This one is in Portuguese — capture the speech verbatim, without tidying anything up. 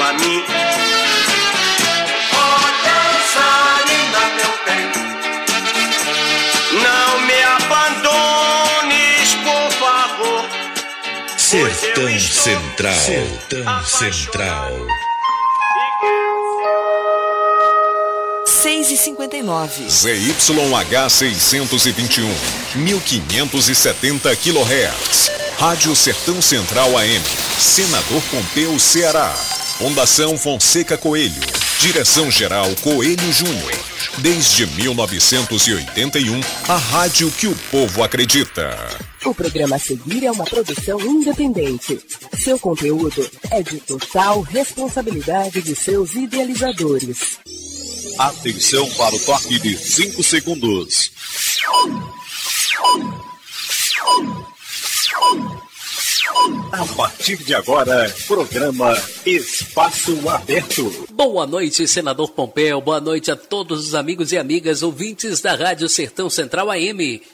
pra mim. Oh, dançarina, meu bem, não me abandones, por favor. Sertão Central, Sertão Central. seis e cinquenta e nove. Z Y H seiscentos e vinte e um, mil quinhentos e setenta quilohertz. Rádio Sertão Central A M. Senador Pompeu, Ceará. Fundação Fonseca Coelho. Direção-geral Coelho Júnior. Desde mil novecentos e oitenta e um, a rádio que o povo acredita. O programa a seguir é uma produção independente. Seu conteúdo é de total responsabilidade de seus idealizadores. Atenção para o toque de cinco segundos. A partir de agora, programa Espaço Aberto. Boa noite, senador Pompeu. Boa noite a todos os amigos e amigas ouvintes da Rádio Sertão Central A M.